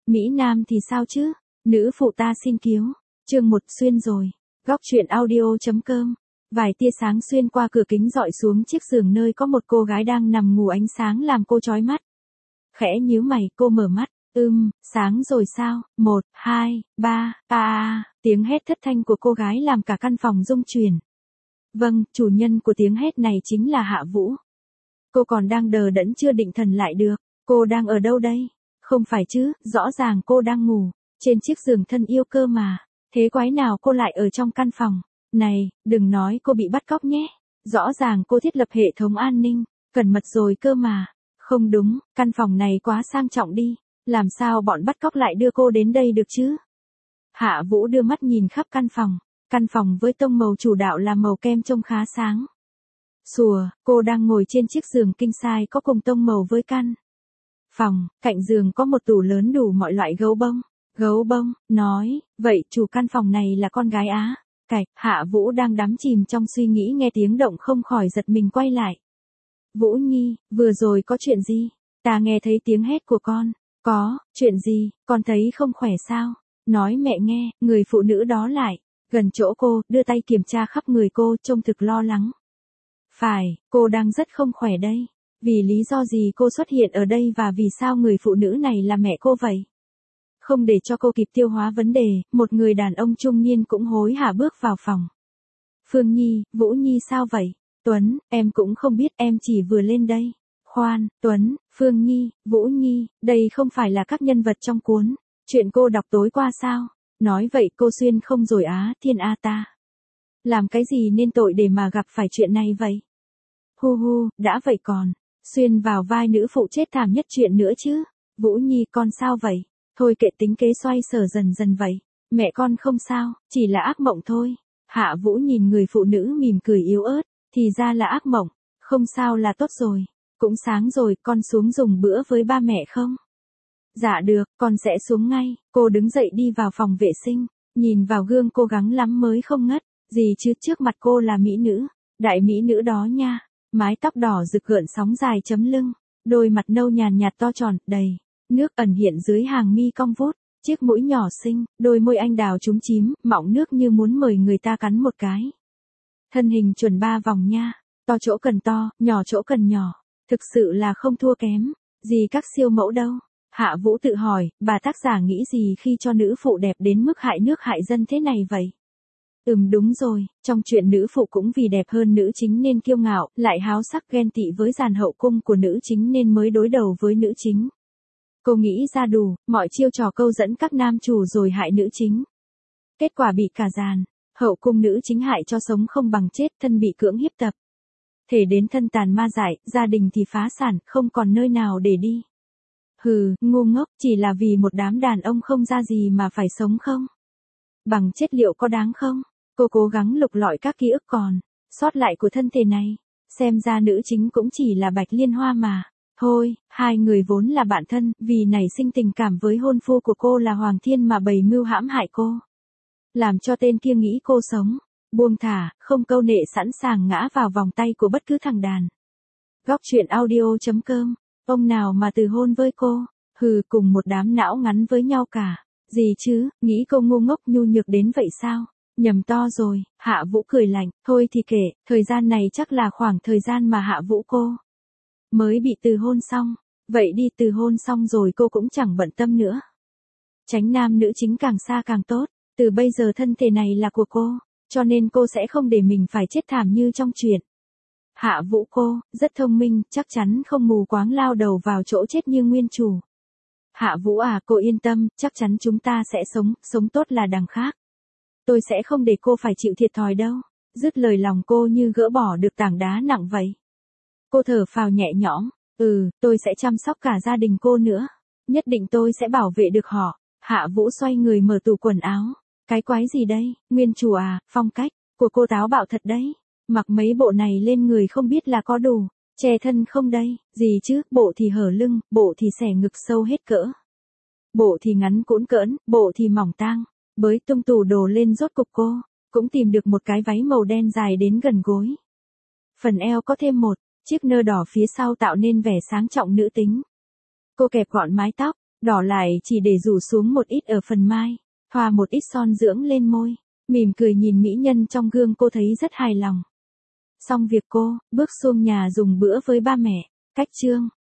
Mỹ Nam thì sao chứ? Nữ phụ ta xin cứu. Chương 1 xuyên rồi. Góc truyện audio.com. Vài tia sáng xuyên qua cửa kính dọi xuống chiếc giường nơi có một cô gái đang nằm ngủ, ánh sáng làm cô chói mắt. Khẽ nhíu mày, cô mở mắt. Sáng rồi sao? 1, 2, 3, tiếng hét thất thanh của cô gái làm cả căn phòng rung chuyển. Vâng, chủ nhân của tiếng hét này chính là Hạ Vũ. Cô còn đang đờ đẫn chưa định thần lại được. Cô đang ở đâu đây? Không phải chứ, rõ ràng cô đang ngủ trên chiếc giường thân yêu cơ mà. Thế quái nào cô lại ở trong căn phòng này? Đừng nói cô bị bắt cóc nhé. Rõ ràng cô thiết lập hệ thống an ninh cẩn mật rồi cơ mà. Không đúng, căn phòng này quá sang trọng đi. Làm sao bọn bắt cóc lại đưa cô đến đây được chứ? Hạ Vũ đưa mắt nhìn khắp căn phòng. Căn phòng với tông màu chủ đạo là màu kem trông khá sáng sủa. Cô đang ngồi trên chiếc giường king size có cùng tông màu với căn phòng. Cạnh giường có một tủ lớn đủ mọi loại gấu bông. Gấu bông, nói, vậy chủ căn phòng này là con gái Á. Cạch, Hạ Vũ đang đắm chìm trong suy nghĩ nghe tiếng động không khỏi giật mình quay lại. Vũ Nhi, vừa rồi có chuyện gì? Ta nghe thấy tiếng hét của con. Có, chuyện gì, con thấy không khỏe sao? Nói mẹ nghe. Người phụ nữ đó lại gần chỗ cô, đưa tay kiểm tra khắp người cô, trông thực lo lắng. Phải, cô đang rất không khỏe đây. Vì lý do gì cô xuất hiện ở đây và vì sao người phụ nữ này là mẹ cô vậy? Không để cho cô kịp tiêu hóa vấn đề, một người đàn ông trung niên cũng hối hả bước vào phòng. Phương Nhi, Vũ Nhi sao vậy? Tuấn, em cũng không biết, em chỉ vừa lên đây. Khoan, Tuấn, Phương Nhi, Vũ Nhi, đây không phải là các nhân vật trong cuốn chuyện cô đọc tối qua sao? Nói vậy cô xuyên không rồi á? Thiên A ta làm cái gì nên tội để mà gặp phải chuyện này vậy? Hu, đã vậy còn xuyên vào vai nữ phụ chết thảm nhất chuyện nữa chứ. Vũ Nhi, con sao vậy? Thôi kệ, tính kế xoay sở dần dần vậy. Mẹ con không sao, chỉ là ác mộng thôi. Hạ Vũ nhìn người phụ nữ mỉm cười yếu ớt, thì ra là ác mộng. Không sao là tốt rồi. Cũng sáng rồi, con xuống dùng bữa với ba mẹ không? Dạ được, con sẽ xuống ngay. Cô đứng dậy đi vào phòng vệ sinh, nhìn vào gương cố gắng lắm mới không ngất. Gì chứ, trước mặt cô là mỹ nữ, đại mỹ nữ đó nha. Mái tóc đỏ rực gợn sóng dài chấm lưng, đôi mặt nâu nhàn nhạt to tròn, đầy nước ẩn hiện dưới hàng mi cong vút, chiếc mũi nhỏ xinh, đôi môi anh đào chúm chím, mọng nước như muốn mời người ta cắn một cái. Thân hình chuẩn 3 vòng nha, to chỗ cần to, nhỏ chỗ cần nhỏ, thực sự là không thua kém gì các siêu mẫu đâu. Hạ Vũ tự hỏi, bà tác giả nghĩ gì khi cho nữ phụ đẹp đến mức hại nước hại dân thế này vậy? Đúng rồi, trong chuyện nữ phụ cũng vì đẹp hơn nữ chính nên kiêu ngạo, lại háo sắc ghen tị với dàn hậu cung của nữ chính nên mới đối đầu với nữ chính. Cô nghĩ ra đủ mọi chiêu trò câu dẫn các nam chủ rồi hại nữ chính. Kết quả bị cả dàn hậu cung nữ chính hại cho sống không bằng chết, thân bị cưỡng hiếp tập thể đến thân tàn ma dại, gia đình thì phá sản, không còn nơi nào để đi. Hừ, ngu ngốc, chỉ là vì một đám đàn ông không ra gì mà phải sống không bằng chết, liệu có đáng không? Cô cố gắng lục lọi các ký ức còn sót lại của thân thể này. Xem ra nữ chính cũng chỉ là Bạch Liên Hoa mà. Thôi, hai người vốn là bạn thân, vì nảy sinh tình cảm với hôn phu của cô là Hoàng Thiên mà bày mưu hãm hại cô. Làm cho tên kia nghĩ cô sống buông thả, không câu nệ, sẵn sàng ngã vào vòng tay của bất cứ thằng đàn. Góc truyện audio.com. Ông nào mà từ hôn với cô? Hừ, cùng một đám não ngắn với nhau cả. Gì chứ, nghĩ cô ngu ngốc nhu nhược đến vậy sao? Nhầm to rồi. Hạ Vũ cười lạnh, thôi thì kể, thời gian này chắc là khoảng thời gian mà Hạ Vũ cô mới bị từ hôn xong. Vậy đi, từ hôn xong rồi cô cũng chẳng bận tâm nữa. Tránh nam nữ chính càng xa càng tốt. Từ bây giờ thân thể này là của cô, cho nên cô sẽ không để mình phải chết thảm như trong chuyện. Hạ Vũ cô, rất thông minh, chắc chắn không mù quáng lao đầu vào chỗ chết như nguyên chủ. Hạ Vũ à, cô yên tâm, chắc chắn chúng ta sẽ sống tốt là đằng khác. Tôi sẽ không để cô phải chịu thiệt thòi đâu. Dứt lời lòng cô như gỡ bỏ được tảng đá nặng vậy. Cô thở phào nhẹ nhõm, tôi sẽ chăm sóc cả gia đình cô nữa. Nhất định tôi sẽ bảo vệ được họ. Hạ Vũ xoay người mở tủ quần áo. Cái quái gì đây, nguyên chủ à, phong cách của cô táo bạo thật đấy. Mặc mấy bộ này lên người không biết là có đủ che thân không đây? Gì chứ, bộ thì hở lưng, bộ thì xẻ ngực sâu hết cỡ, bộ thì ngắn cũn cỡn, bộ thì mỏng tang. Bới tung tủ đồ lên, rốt cục cô cũng tìm được một cái váy màu đen dài đến gần gối. Phần eo có thêm một chiếc nơ đỏ phía sau tạo nên vẻ sang trọng nữ tính. Cô kẹp gọn mái tóc, Đỏ lại chỉ để rủ xuống một ít ở phần mai, thoa một ít son dưỡng lên môi, mỉm cười nhìn mỹ nhân trong gương cô thấy rất hài lòng. Xong việc cô, bước xuống nhà dùng bữa với ba mẹ, cách chương.